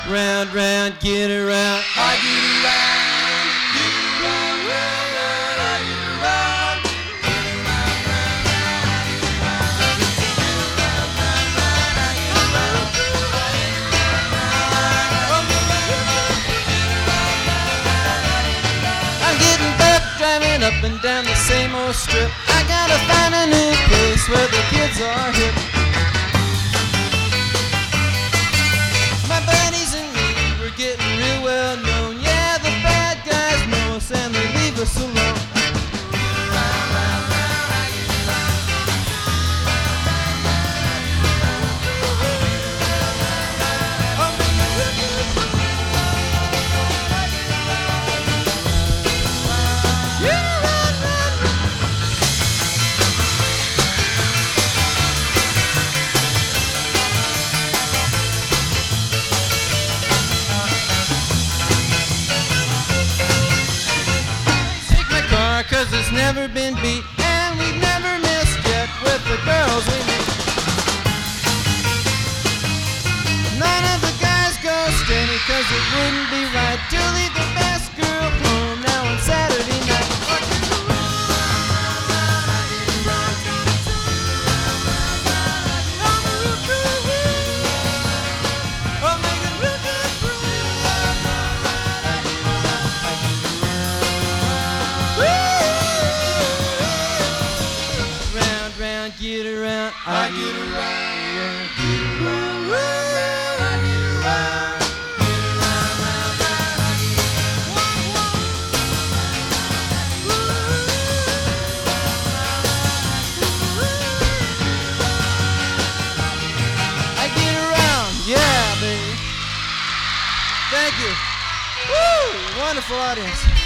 Round, round, get around. I get around, get around, round, round, I get around. Get around, round, round, I get around. Round, round, round, I get around. I'm getting back, driving up and down the same old strip. I gotta find a new place where the kids are hip. My buddies and me, we're getting real well known. Yeah, the bad guys know us and they leave us alone. Cause it's never been beat, and we've never missed yet with the girls we meet. None of the guys go steady, cause it wouldn't be right to leave the best girl home now on Saturday night. Get around, I get around, get around, round, round, I get around. Get around, round, round, I get around. I get around, yeah, baby. Thank you. Woo! Wonderful audience.